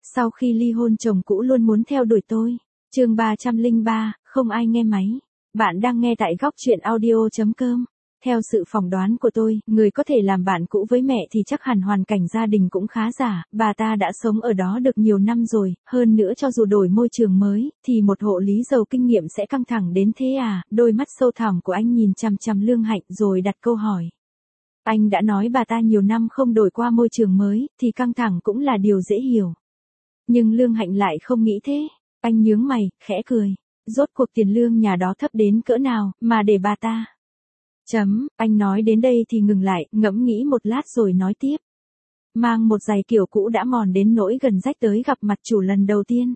Sau khi ly hôn chồng cũ luôn muốn theo đuổi tôi. Chương 303, không ai nghe máy. Bạn đang nghe tại góc truyện audio.com. Theo sự phỏng đoán của tôi, người có thể làm bạn cũ với mẹ thì chắc hẳn hoàn cảnh gia đình cũng khá giả, bà ta đã sống ở đó được nhiều năm rồi, hơn nữa cho dù đổi môi trường mới, thì một hộ lý giàu kinh nghiệm sẽ căng thẳng đến thế à? Đôi mắt sâu thẳm của anh nhìn chằm chằm Lương Hạnh rồi đặt câu hỏi. Anh đã nói bà ta nhiều năm không đổi qua môi trường mới, thì căng thẳng cũng là điều dễ hiểu. Nhưng Lương Hạnh lại không nghĩ thế. Anh nhướng mày, khẽ cười. Rốt cuộc tiền lương nhà đó thấp đến cỡ nào, mà để bà ta. Anh nói đến đây thì ngừng lại, ngẫm nghĩ một lát rồi nói tiếp. Mang một giày kiểu cũ đã mòn đến nỗi gần rách tới gặp mặt chủ lần đầu tiên.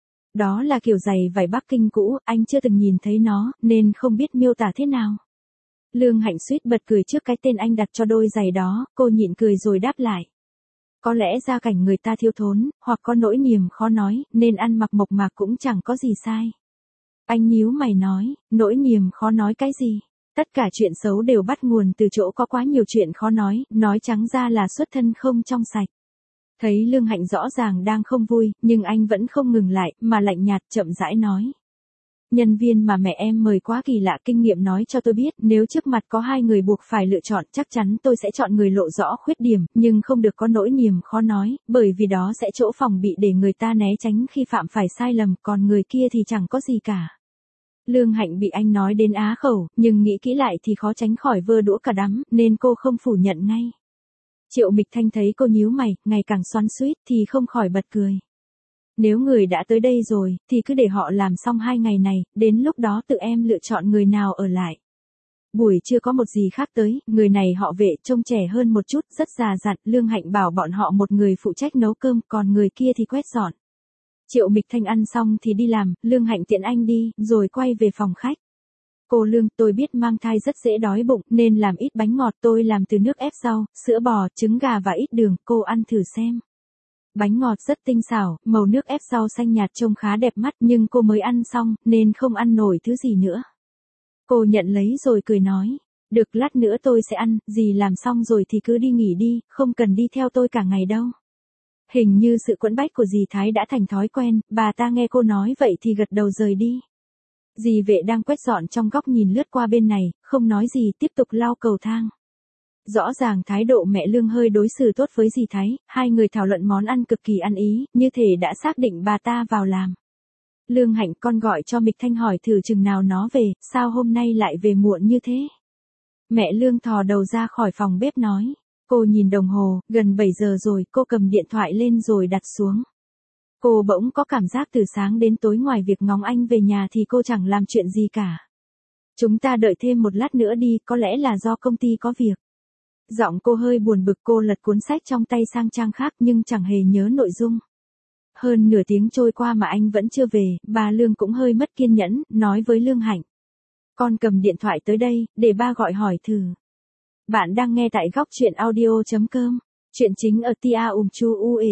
Đó là kiểu giày vải Bắc Kinh cũ, anh chưa từng nhìn thấy nó, nên không biết miêu tả thế nào. Lương Hạnh suýt bật cười trước cái tên anh đặt cho đôi giày đó, cô nhịn cười rồi đáp lại. Có lẽ gia cảnh người ta thiếu thốn, hoặc có nỗi niềm khó nói, nên ăn mặc mộc mạc cũng chẳng có gì sai. Anh nhíu mày nói, nỗi niềm khó nói cái gì? Tất cả chuyện xấu đều bắt nguồn từ chỗ có quá nhiều chuyện khó nói trắng ra là xuất thân không trong sạch. Thấy Lương Hạnh rõ ràng đang không vui, nhưng anh vẫn không ngừng lại, mà lạnh nhạt chậm rãi nói. Nhân viên mà mẹ em mời quá kỳ lạ, kinh nghiệm nói cho tôi biết, nếu trước mặt có hai người buộc phải lựa chọn, chắc chắn tôi sẽ chọn người lộ rõ khuyết điểm, nhưng không được có nỗi niềm khó nói, bởi vì đó sẽ chỗ phòng bị để người ta né tránh khi phạm phải sai lầm, còn người kia thì chẳng có gì cả. Lương Hạnh bị anh nói đến á khẩu, nhưng nghĩ kỹ lại thì khó tránh khỏi vơ đũa cả đám, nên cô không phủ nhận ngay. Triệu Mịch Thanh thấy cô nhíu mày, ngày càng xoắn xuýt thì không khỏi bật cười. Nếu người đã tới đây rồi, thì cứ để họ làm xong 2 ngày này, đến lúc đó tự em lựa chọn người nào ở lại. Buổi trưa có một gì khác tới, người này họ Vệ, trông trẻ hơn một chút, rất già dặn, Lương Hạnh bảo bọn họ một người phụ trách nấu cơm, còn người kia thì quét dọn. Triệu Mịch Thanh ăn xong thì đi làm, Lương Hạnh tiện anh đi, rồi quay về phòng khách. Cô Lương, tôi biết mang thai rất dễ đói bụng, nên làm ít bánh ngọt, tôi làm từ nước ép rau, sữa bò, trứng gà và ít đường, cô ăn thử xem. Bánh ngọt rất tinh xảo, màu nước ép rau xanh nhạt trông khá đẹp mắt, nhưng cô mới ăn xong, nên không ăn nổi thứ gì nữa. Cô nhận lấy rồi cười nói, được, lát nữa tôi sẽ ăn, dì làm xong rồi thì cứ đi nghỉ đi, không cần đi theo tôi cả ngày đâu. Hình như sự quẫn bách của dì Thái đã thành thói quen, bà ta nghe cô nói vậy thì gật đầu rời đi. Dì Vệ đang quét dọn trong góc nhìn lướt qua bên này, không nói gì, tiếp tục lau cầu thang. Rõ ràng thái độ mẹ Lương hơi đối xử tốt với dì Thái, hai người thảo luận món ăn cực kỳ ăn ý, như thể đã xác định bà ta vào làm. Lương Hạnh, con gọi cho Mịch Thanh hỏi thử chừng nào nó về, sao hôm nay lại về muộn như thế? Mẹ Lương thò đầu ra khỏi phòng bếp nói. Cô nhìn đồng hồ, gần 7 giờ rồi, cô cầm điện thoại lên rồi đặt xuống. Cô bỗng có cảm giác từ sáng đến tối ngoài việc ngóng anh về nhà thì cô chẳng làm chuyện gì cả. Chúng ta đợi thêm một lát nữa đi, có lẽ là do công ty có việc. Giọng cô hơi buồn bực, cô lật cuốn sách trong tay sang trang khác nhưng chẳng hề nhớ nội dung. Hơn nửa tiếng trôi qua mà anh vẫn chưa về, bà Lương cũng hơi mất kiên nhẫn, nói với Lương Hạnh. Con cầm điện thoại tới đây, để ba gọi hỏi thử. Bạn đang nghe tại góc truyện audio.com. Chuyện chính ở tia chu uin,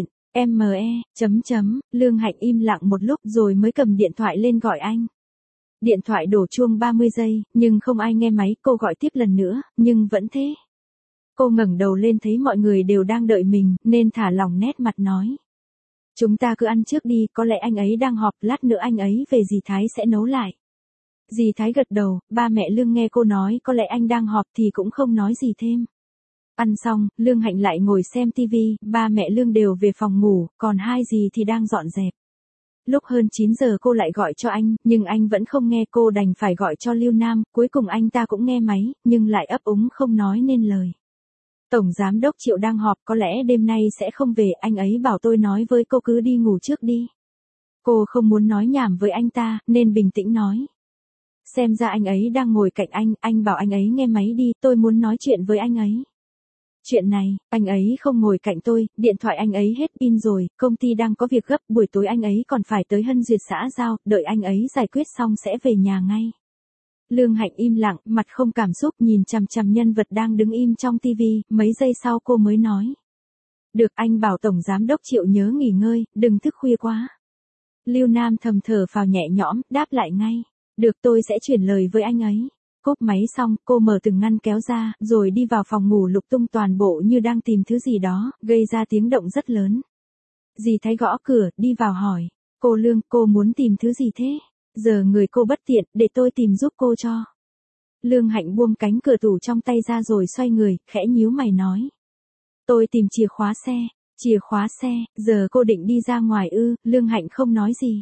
Lương Hạnh im lặng một lúc rồi mới cầm điện thoại lên gọi anh. Điện thoại đổ chuông 30 giây, nhưng không ai nghe máy, cô gọi tiếp lần nữa, nhưng vẫn thế. Cô ngẩng đầu lên thấy mọi người đều đang đợi mình, nên thả lỏng nét mặt nói. Chúng ta cứ ăn trước đi, có lẽ anh ấy đang họp, lát nữa anh ấy về dì Thái sẽ nấu lại. Dì Thái gật đầu, ba mẹ Lương nghe cô nói có lẽ anh đang họp thì cũng không nói gì thêm. Ăn xong, Lương Hạnh lại ngồi xem tivi, ba mẹ Lương đều về phòng ngủ, còn hai dì thì đang dọn dẹp. Lúc hơn 9 giờ cô lại gọi cho anh, nhưng anh vẫn không nghe, cô đành phải gọi cho Lưu Nam, cuối cùng anh ta cũng nghe máy, nhưng lại ấp úng không nói nên lời. Tổng giám đốc Triệu đang họp, có lẽ đêm nay sẽ không về, anh ấy bảo tôi nói với cô cứ đi ngủ trước đi. Cô không muốn nói nhảm với anh ta, nên bình tĩnh nói. Xem ra anh ấy đang ngồi cạnh anh bảo anh ấy nghe máy đi, tôi muốn nói chuyện với anh ấy. Chuyện này, anh ấy không ngồi cạnh tôi, điện thoại anh ấy hết pin rồi, công ty đang có việc gấp, buổi tối anh ấy còn phải tới Hân Duyệt xã giao, đợi anh ấy giải quyết xong sẽ về nhà ngay. Lương Hạnh im lặng, mặt không cảm xúc, nhìn chằm chằm nhân vật đang đứng im trong tivi, mấy giây sau cô mới nói. Được, anh bảo Tổng Giám đốc Triệu nhớ nghỉ ngơi, đừng thức khuya quá. Lưu Nam thầm thở phào nhẹ nhõm, đáp lại ngay. Được, tôi sẽ chuyển lời với anh ấy. Cúp máy xong, cô mở từng ngăn kéo ra, rồi đi vào phòng ngủ lục tung toàn bộ như đang tìm thứ gì đó, gây ra tiếng động rất lớn. Dì Thái gõ cửa, đi vào hỏi. Cô Lương, cô muốn tìm thứ gì thế? Giờ người cô bất tiện, để tôi tìm giúp cô cho. Lương Hạnh buông cánh cửa tủ trong tay ra rồi xoay người, khẽ nhíu mày nói. Tôi tìm chìa khóa xe. Chìa khóa xe, giờ cô định đi ra ngoài ư? Lương Hạnh không nói gì.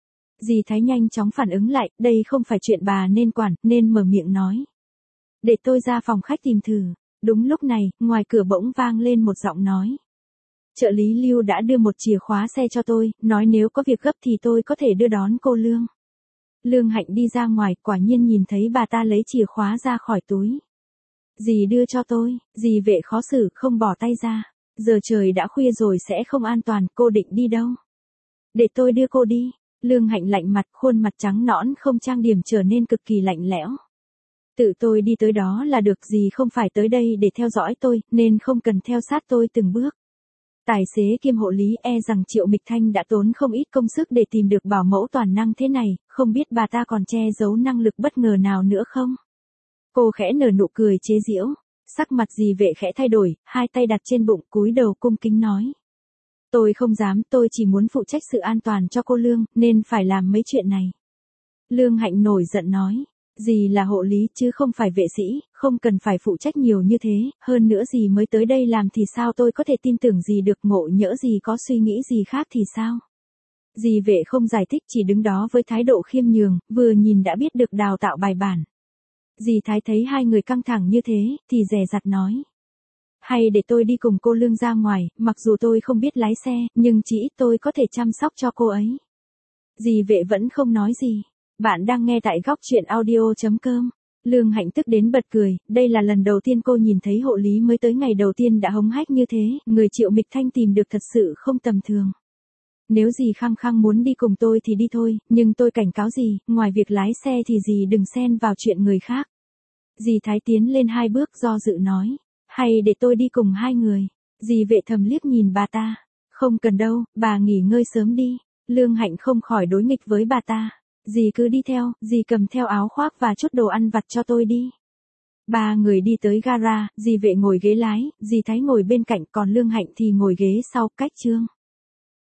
Dì Thái nhanh chóng phản ứng lại, đây không phải chuyện bà nên quản, nên mở miệng nói. Để tôi ra phòng khách tìm thử. Đúng lúc này, ngoài cửa bỗng vang lên một giọng nói. Trợ lý Lưu đã đưa một chìa khóa xe cho tôi, nói nếu có việc gấp thì tôi có thể đưa đón cô Lương. Lương Hạnh đi ra ngoài, quả nhiên nhìn thấy bà ta lấy chìa khóa ra khỏi túi. Dì đưa cho tôi, dì Vệ khó xử không bỏ tay ra. Giờ trời đã khuya rồi sẽ không an toàn, cô định đi đâu? Để tôi đưa cô đi. Lương Hạnh lạnh mặt, khuôn mặt trắng nõn không trang điểm trở nên cực kỳ lạnh lẽo. Tự tôi đi tới đó là được, dì không phải tới đây để theo dõi tôi, nên không cần theo sát tôi từng bước. Tài xế kiêm hộ lý rằng Triệu Mịch Thanh đã tốn không ít công sức để tìm được bảo mẫu toàn năng thế này, không biết bà ta còn che giấu năng lực bất ngờ nào nữa không? Cô khẽ nở nụ cười chế giễu, sắc mặt dì Vệ khẽ thay đổi, hai tay đặt trên bụng cúi đầu cung kính nói. Tôi không dám, tôi chỉ muốn phụ trách sự an toàn cho cô Lương, nên phải làm mấy chuyện này. Lương Hạnh nổi giận nói. Dì là hộ lý chứ không phải vệ sĩ, không cần phải phụ trách nhiều như thế, hơn nữa dì mới tới đây làm thì sao tôi có thể tin tưởng dì được, ngộ nhỡ dì có suy nghĩ gì khác thì sao? Dì Vệ không giải thích, chỉ đứng đó với thái độ khiêm nhường, vừa nhìn đã biết được đào tạo bài bản. Dì Thái thấy hai người căng thẳng như thế, thì dè dặt nói. Hay để tôi đi cùng cô Lương ra ngoài, mặc dù tôi không biết lái xe, nhưng chỉ ít tôi có thể chăm sóc cho cô ấy. Dì Vệ vẫn không nói gì. Bạn đang nghe tại góc truyện audio.com. Lương Hạnh tức đến bật cười, đây là lần đầu tiên cô nhìn thấy hộ lý mới tới ngày đầu tiên đã hống hách như thế, người Triệu Mịch Thanh tìm được thật sự không tầm thường. Nếu dì khăng khăng muốn đi cùng tôi thì đi thôi, nhưng tôi cảnh cáo dì, ngoài việc lái xe thì dì đừng xen vào chuyện người khác. Dì Thái tiến lên hai bước do dự nói, hay để tôi đi cùng hai người. Dì Vệ thầm liếc nhìn bà ta, không cần đâu, bà nghỉ ngơi sớm đi. Lương Hạnh không khỏi đối nghịch với bà ta. Dì cứ đi theo, dì cầm theo áo khoác và chút đồ ăn vặt cho tôi đi. Ba người đi tới gara, dì Vệ ngồi ghế lái, dì Thái ngồi bên cạnh, còn Lương Hạnh thì ngồi ghế sau, cách Trương.